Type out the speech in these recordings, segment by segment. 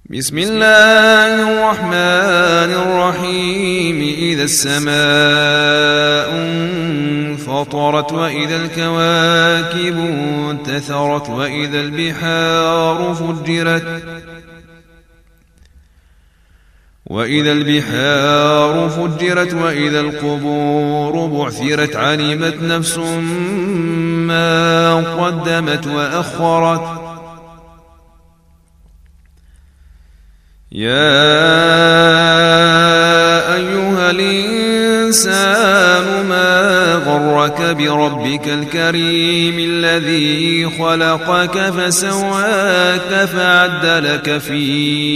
بسم الله الرحمن الرحيم. إذا السماء انفطرت وإذا الكواكب انتثرت وإذا البحار فجرت وإذا القبور بعثرت علمت نفس ما قدمت وأخرت. يا أيها الإنسان ما غرك بربك الكريم الذي خلقك فسواك فعدلك في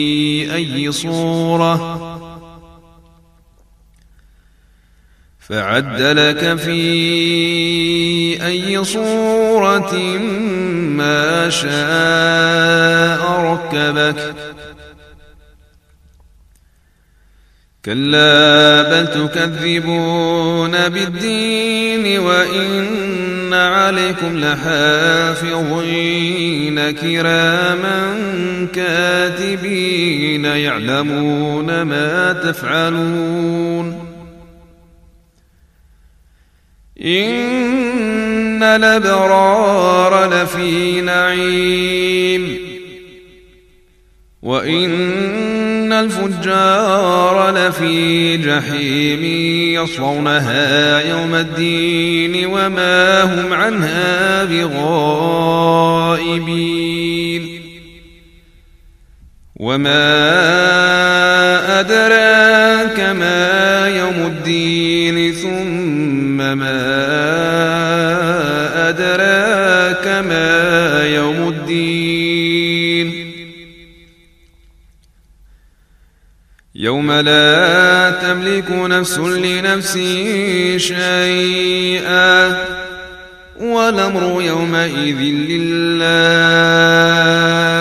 أي صورة ما شاء ركبك. كلا بل تكذبون بالدين وإن عليكم لحافظين كراما كاتبين يعلمون ما تفعلون. إن الأبرار لفي نعيم وإن الفجار لفي جحيم يصلونها يوم الدين وما هم عنها بغائبين. وما أدراك ما يوم الدين ثم ما أدراك ما يوم الدين. يوم لا تملك نفس لنفس شيئا والأمر يومئذ لله.